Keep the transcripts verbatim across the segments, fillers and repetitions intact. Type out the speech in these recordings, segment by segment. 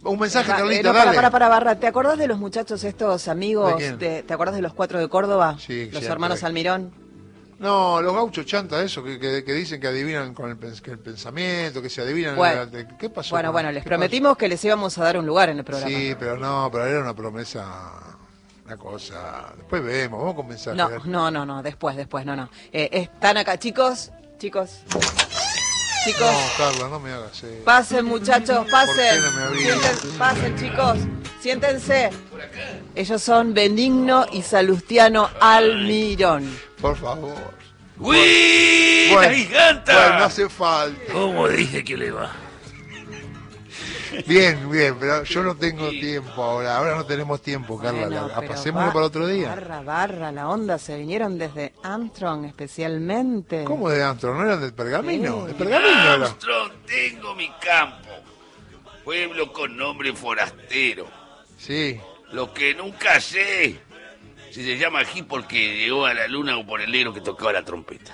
Un mensaje, Va, Carlita, eh, no, dale. para, para, para, Barra. ¿Te acordás de los muchachos estos amigos? ¿De quién? de- ¿Te acordás de los cuatro de Córdoba? Sí, Los sí, hermanos sí. Almirón. No, los gauchos chanta, eso, que, que, que dicen que adivinan con el, pens- que el pensamiento, que se adivinan. Bueno. el- ¿Qué pasó? Bueno, con- bueno, les qué prometimos que les íbamos a dar un lugar en el pasó? programa. Sí, pero no, pero era una promesa, una cosa. Después vemos, vamos con mensaje. No, no, no, no, después, después, no, no. Eh, están acá, chicos, chicos, chicos. No, Carla, no me hagas eso. Pasen, muchachos, pasen. ¿Por qué no me avisas? Sienten- pasen, chicos. Siéntense. Ellos son Benigno y Salustiano Almirón. Por favor. ¡Uy! Bueno, ¡La giganta! bueno, no hace falta. ¿Cómo dije que le va? Bien, bien, pero yo no tengo tiempo ahora. Ahora no tenemos tiempo, Carla. Bueno, la- pero pasémoslo ba- para otro día. Barra, barra, la onda. Se vinieron desde Armstrong especialmente. ¿Cómo de Antro? ¿No eran del pergamino? Sí. ¿El pergamino era? Armstrong, tengo mi campo. Pueblo con nombre forastero. Sí. Lo que nunca sé si se llama aquí porque llegó a la luna o por el negro que tocaba la trompeta.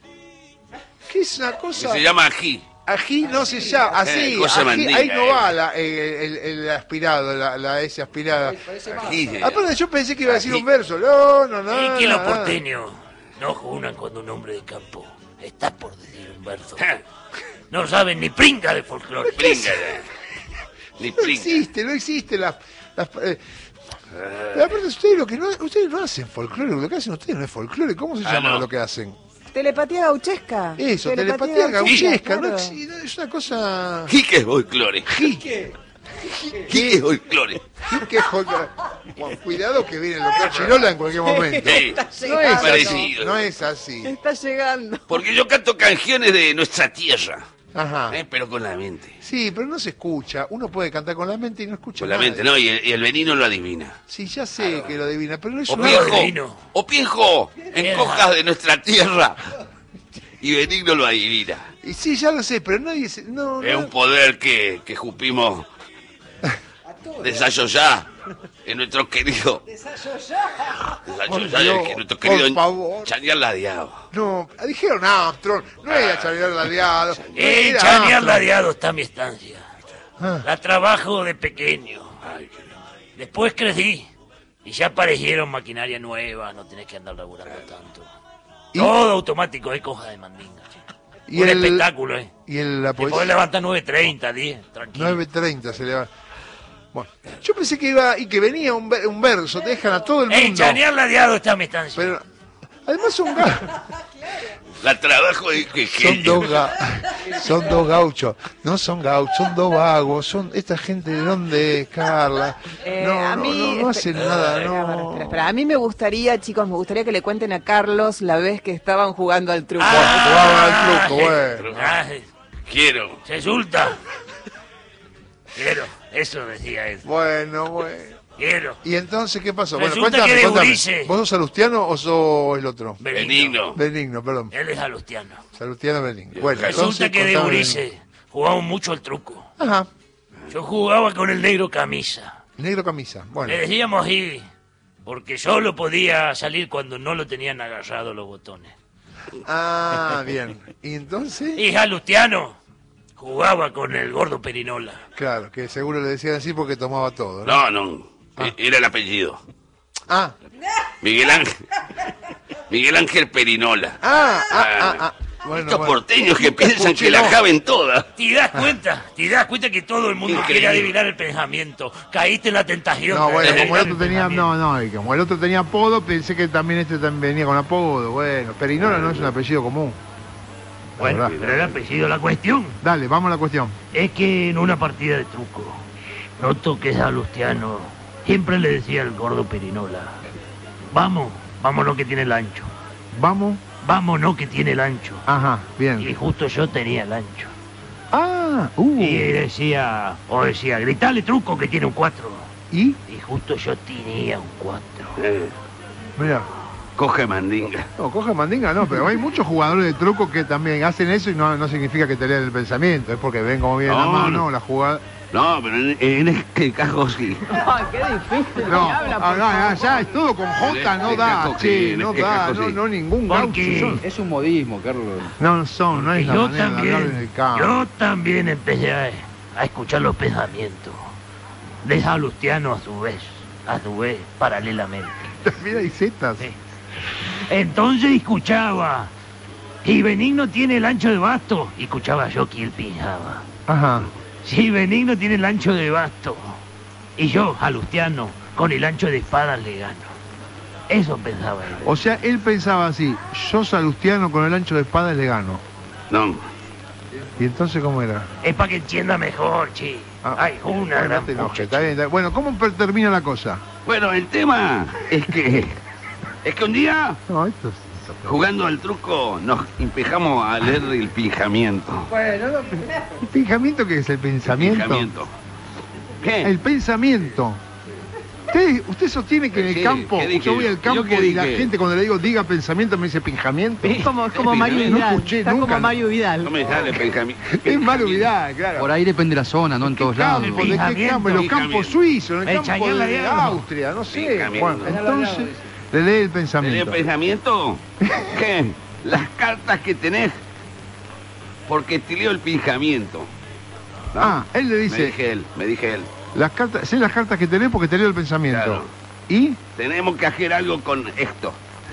¿Qué es una Que cosa? se llama ají. Ají no se llama, así, Eh, cosa ají, mandinga, ahí no eh. va la, eh, el, el aspirado, la, la S aspirada. Ají. eh. Aparte yo pensé que iba a decir Ají. un verso, no, no, no. Es que los nada. porteños no junan cuando un hombre de campo está por decir un verso. Ja, No saben ni pringa de folclore. Pringa. eh. Ni No pringa. existe, no existe la... las- eh, pero aparte ustedes lo que no, ustedes no hacen folclore, lo que hacen ustedes no es folclore, ¿cómo se Ah, llama no. lo que hacen? Telepatía gauchesca. Eso, telepatía gauchesca, no claro. existe, es una cosa... Jique es folclore. Jique. Jique es folclore. Jique, joder. Bueno, cuidado que viene lo que Chirola en cualquier momento. Sí, No es así, parecido. no es así. Está llegando. Porque yo canto canciones de nuestra tierra, Ajá. eh, pero con la mente. Sí, pero no se escucha. Uno puede cantar con la mente y no escucha Con la nada. mente, ¿no? Y el, y el venino lo adivina. Sí, ya sé que lo adivina, pero no es O una... Pienjo, Vino. o Pienjo, en cojas de nuestra tierra. Y Benigno lo adivina. Y sí, ya lo sé, pero nadie se... No, Es no. un poder que, que jupimos desayunar en nuestro querido... Desayunar, Por ya. Dios, Que nuestro por querido favor. Chañar Ladeado. No, dijeron Armstrong, no era Chavier Ladeado. no En era Chañar Armstrong. Ladeado está mi estancia. Ah. La trabajo de pequeño. Ay, qué lindo. Después crecí. Y ya aparecieron maquinaria nueva. No tenés que andar laburando tanto. ¿Y? Todo automático, es coja de mandinga. chico. Y Un el- espectáculo, ¿eh? Y el, la Te podés poesía... levantar nueve treinta, diez, tranquilo. nueve treinta se le va... Bueno, yo pensé que iba y que venía un, ver- un verso, te dejan a todo el En mundo. Chañar Ladeado está mi estancia. Pero además son ga- La trabajo de que son dos ga- son dos gauchos, no son gauchos, son dos vagos, son esta gente de dónde es, Carla. Eh, no, a no, mí, no, no hacen espera, nada, espera, espera, no. espera, espera. A mí me gustaría, chicos, me gustaría que le cuenten a Carlos la vez que estaban jugando al truco. Jugaban al truco, bueno. Ah, quiero. resulta. Quiero, eso decía él. Bueno, bueno. Quiero. ¿Y entonces qué pasó? Bueno, Resulta cuéntame, que de cuéntame. Ulises. ¿Vos sos Salustiano o sos el otro? Benigno. Benigno, perdón. Él es alustiano. Salustiano Benigno. Bueno, Resulta entonces, que de contame Ulises jugamos mucho al truco. Benigno. Ajá, Yo jugaba con el negro camisa. negro camisa. Bueno, Le decíamos así, porque solo podía salir cuando no lo tenían agarrado los botones. ah, bien. ¿Y entonces? Y Alustiano jugaba con el gordo Perinola. Claro, que seguro le decían así porque tomaba todo, ¿no? No, no. e- Era el apellido. Ah, Miguel Ángel. Miguel Ángel Perinola. ah, ah, ah, ah. Bueno, Estos bueno. porteños que piensan Escuché, que la no. caben todas. ¿Te das cuenta? ¿Te das cuenta que todo el mundo Increíble. quiere adivinar el pensamiento? Caíste en la tentación. No, de bueno, adivinar como el otro tenía, pensamiento. no, no, y como el otro tenía apodo, pensé que también este también venía con apodo. Bueno, Perinola no es un apellido común. La Bueno, verdad. pero el apellido, la cuestión Dale, vamos a la cuestión. es que en una partida de truco, noto que Alustiano siempre le decía al gordo Perinola, vamos, vámonos que tiene el ancho, Vamos. vámonos que tiene el ancho. Ajá, Y bien. justo yo tenía el ancho. Ah, uh. Y decía, o decía, gritale truco que tiene un cuatro. ¿Y? Y justo yo tenía un cuatro. Eh, Mira. coge mandinga. No, coge mandinga no, pero hay muchos jugadores de truco que también hacen eso y no, no significa que te lean el pensamiento, es porque ven como viene la No, mano, no. la jugada. No, pero en, en este caso sí. Ay, qué difícil. No, me habla, por ah, ah, favor. ya, es todo con J, no da, Cajo che, sí, no este da, cajo no, sí. no ningún Porque- gaucho son. Es un modismo, Carlos. No son, no es la yo manera de hablar en también, el campo. yo también empecé a, a escuchar los pensamientos. de Salustiano a su vez, a su vez, paralelamente. También hay zetas. Sí. Entonces escuchaba, si Benigno tiene el ancho de basto, y escuchaba yo que él pijaba. Ajá. Si Benigno tiene el ancho de basto, y yo, Salustiano, con el ancho de espadas le gano. Eso pensaba él. O sea, él pensaba así, yo Salustiano con el ancho de espada le gano. No. ¿Y entonces cómo era? Es para que entienda mejor, che. Ah, Ay, una bueno, gran no te enojes, pucha, está bien, está bien. Bueno, ¿cómo per- termina la cosa? Bueno, el tema es que... Es que un día, No, esto es... jugando al truco, nos empezamos a leer el pijamiento. Bueno, no, ¿el pensamiento qué es el pensamiento? Pijamiento. ¿Qué? El pensamiento. Usted, usted sostiene que en el Sí, campo, ¿qué dije? yo voy al ¿Yo campo qué y la dije? gente cuando le digo diga pensamiento me dice pinjamiento. Es como, es como Mario No Vidal. escuché Está nunca. como Mario Vidal. No me sale pensamiento. Es Mario Vidal, claro. Por ahí depende de la zona, no en ¿Qué todos lados. campo? ¿De qué Pijamiento. campo? En los campos Pijamiento. suizos, en el El campo Chañar la de Guerra. Austria, no sé. Pijamiento. Bueno, entonces le lee el ¿Te lee el pensamiento. pensamiento? ¿Qué? Las cartas que tenés, porque te leo el pijamiento. ¿No? Ah, él le Me dice, dije él, me dije él. las cartas, sé las cartas que tenés porque te leo el pensamiento. Claro. ¿Y? Tenemos que hacer algo con esto.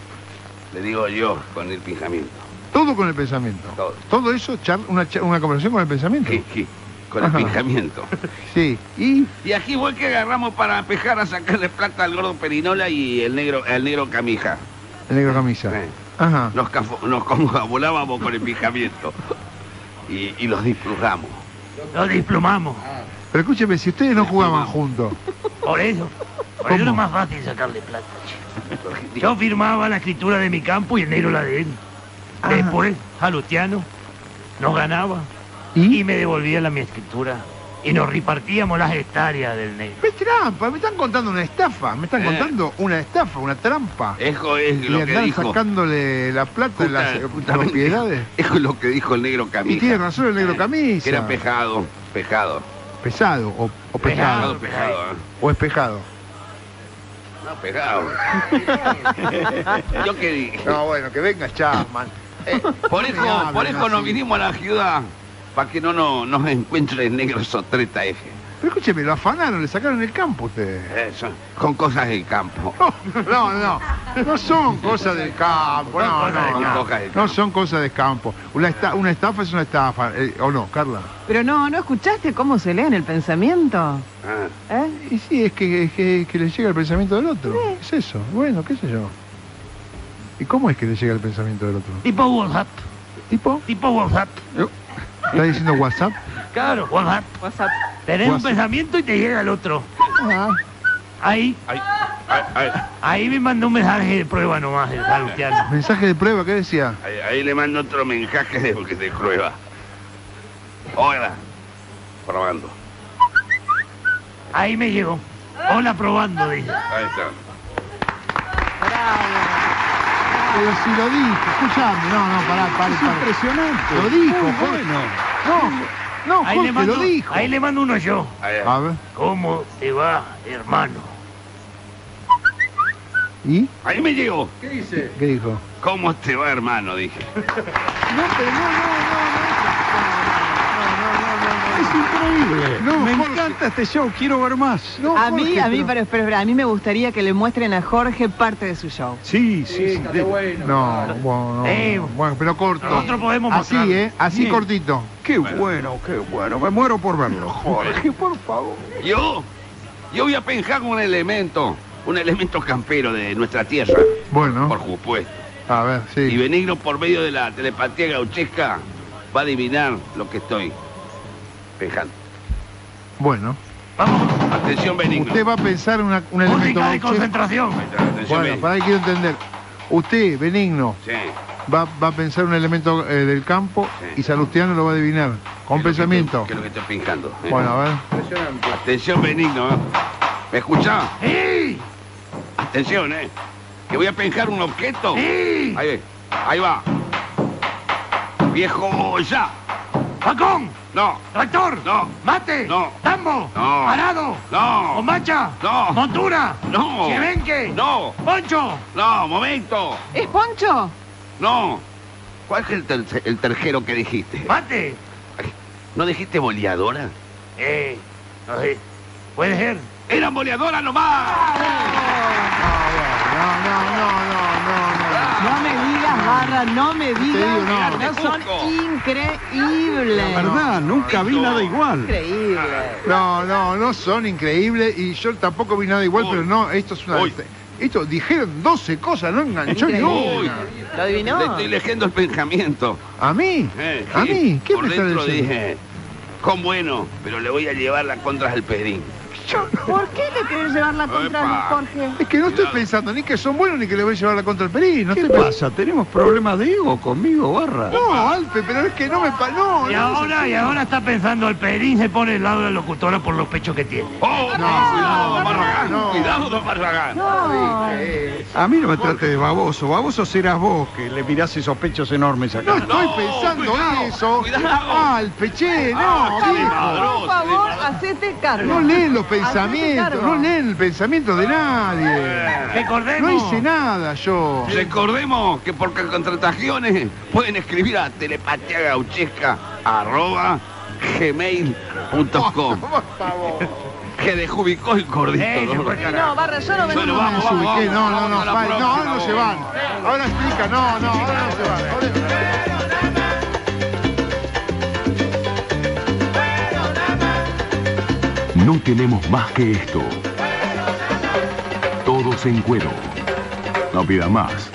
Le digo yo, con el pijamiento. Todo con el pensamiento. Todo. eso, char- una, cha- una conversación con el pensamiento. Sí, sí, con Ajá. el pijamiento. Sí. ¿Y? Y aquí fue que agarramos para empejar a sacarle plata al gordo Perinola y el negro, al negro Camija. El negro camisa. Eh. Ajá. Nos, cafo- nos confabulábamos con el pijamiento. Y, y los disfrutamos. Lo desplomamos. Pero escúcheme, si ustedes no jugaban juntos, Por eso. Por ¿Cómo? eso era más fácil sacarle plata, che. Yo firmaba la escritura de mi campo y el negro la de él. Ah. Después, Salustiano nos ganaba ¿y? y me devolvía la mi escritura. Y nos repartíamos las hectáreas del negro. ¡Es trampa! Me están contando una estafa. Me están Eh. contando una estafa, una trampa. Eso es Y lo que andar dijo. sacándole la plata de las Justa- eh, justamente propiedades. Eso es lo que dijo el negro Y Camija. tiene razón el negro camisa. Que era pejado, pejado. Pesado o, o pejado. Pejado, pejado. ¿eh? O espejado. No, pejado. ¿Yo qué dije? No, bueno, que venga Chapman. Eh, por eso, me hablen por eso nos así. vinimos a la ciudad, para que no nos, nos encuentre el negro sotreta ese. Pero escúcheme, lo afanaron, le sacaron el campo a ustedes. Eso, con cosas del campo. No, no, no son cosas del campo, no, no, Son no. cosas del No campo. son cosas del campo. Una, esta- una estafa es una estafa, eh, ¿o no, Carla? Pero no, ¿no escuchaste cómo se lee en el pensamiento? Ah, ¿Eh? Y sí, es que, es que, que le llega el pensamiento del otro. Es eso, bueno, qué sé yo. ¿Y cómo es que le llega el pensamiento del otro? Tipo WhatsApp. ¿Tipo? Tipo WhatsApp. ¿Está diciendo WhatsApp? Claro, WhatsApp. WhatsApp. Tenés un WhatsApp. pensamiento y te llega el otro. Ah, Ahí, ay, ay, ay, ahí me mandó un mensaje de prueba nomás el Salustiano. mensaje de prueba, ¿qué decía? ahí, ahí le mando otro mensaje de porque se prueba. Hola. Probando. Ahí me llegó. Hola, probando, dice. Ahí está. Pero si lo dijo, escuchame, no, no, pará, pará, Es pará. impresionante. Lo dijo, Muy Jorge. bueno. No, no, Ahí le Jorge, mando, lo dijo. ahí le mando uno yo. Ahí, ahí. A ver, ¿Cómo te va, hermano? ¿y? Ahí me llegó. ¿Qué dice? ¿Qué dijo? ¿Cómo te va, hermano? Dije. No, pero no, Es increíble. No, Me Jorge. encanta este show, quiero ver más. no, no. A mí, Jorge, a mí, pero- pero, espera, espera, a mí me gustaría que le muestren a Jorge parte de su show. Sí, sí, sí. de- No, bueno, no, Eh, no, bueno, pero corto. Nosotros podemos Así, mostrar. ¿eh? Así Bien. cortito. Qué bueno, qué bueno. Me muero por verlo. Jorge, por favor. Yo, yo voy a pensar un elemento, un elemento campero de nuestra tierra, Bueno, por supuesto. a ver, Y sí. Benigno, por medio de la telepatía gauchesca, va a adivinar lo que estoy pensando. Bueno, Vamos, Atención, Benigno. usted va a pensar una- un elemento música de gauchesco. concentración. Atención, Bueno, Benigno. para que quiero entender. Usted, Benigno, Sí. va, va a pensar un elemento eh, del campo Sí. y Salustiano lo va a adivinar. Con ¿Qué es lo que pensamiento. estoy- ¿Qué es lo que estoy pensando? eh? Bueno, a ver. Atención, Benigno. ¿eh? ¿Me escuchás? ¡Sí! Atención, ¿eh? Que voy a pensar un objeto. ¡Sí! Ahí, ahí va. Viejo ya. ¡Facón! No, ¡Tractor! No. ¡Mate! No. ¡Tambo! No. ¡Parado! no, ¡Bombacha! No. ¡Montura! No. ¡Chevenque! no, ¡Poncho! no, momento. ¿Es Poncho? No. ¿Cuál es el, ter- el tercero que dijiste? ¡Mate! ¿No dijiste boleadora? Eh, no sé. Puede ser. ¡Era moleadora nomás! No, no, no, no, no, No me digas, Barra, no me digas. digo, no. no son Cusco. increíbles. La verdad, nunca vi nada igual. Increíble. no, no, no son increíbles y yo tampoco vi nada igual, Uy. pero no, esto es una... Uy. Esto dijeron doce cosas, no enganchó ni Increíble. una. ¿Lo Le adivinó? estoy leyendo el pensamiento. ¿A mí? Eh, ¿A sí. mí? ¿Qué Por me está dentro diciendo? dije, con bueno, pero le voy a llevar la contra al Pedrín. ¿Por qué le querés llevar la contra Epa. Luis Jorge? Es que no estoy Cuidado. pensando ni que son buenos ni que le voy a llevar la contra el Perín. No ¿Qué estoy pasa? ¿Tenemos problemas de ego conmigo, Barra? No, Alfe, pero es que no me... Pa... No, Y no, ahora, y ahora está pensando, el Pedrín se pone del lado de la locutora por los pechos que tiene. ¡Oh, no! ¡Cuidado, don Barragán! no. ¡Cuidado, don Barragán! No. A mí no me trate de baboso. Baboso serás vos, que le mirás esos pechos enormes acá. No estoy No, pensando cuidado, eso. cuidado. Alfe, che, no, Ah, qué viejo. madroso, Por favor, qué madroso. hacete cargo. No leen los Hacete pensamientos, cargo. no leen el pensamiento de nadie. Recordemos. No hice nada yo. Recordemos que por contrataciones pueden escribir a telepatiagauchesca arroba gmail punto com. Por favor. Que desubicó el gordito. Eh, se ¿no? fue Sí, carajo. no, Barra, yo no vengo Bueno, más. vamos, Me desubiqué, no, no, no, vamos a la vale, no, ahora no próxima, se van. Ahora explica, no, no, ahora no se van. Ahora- No tenemos más que esto. Todos en cuero. No pida más.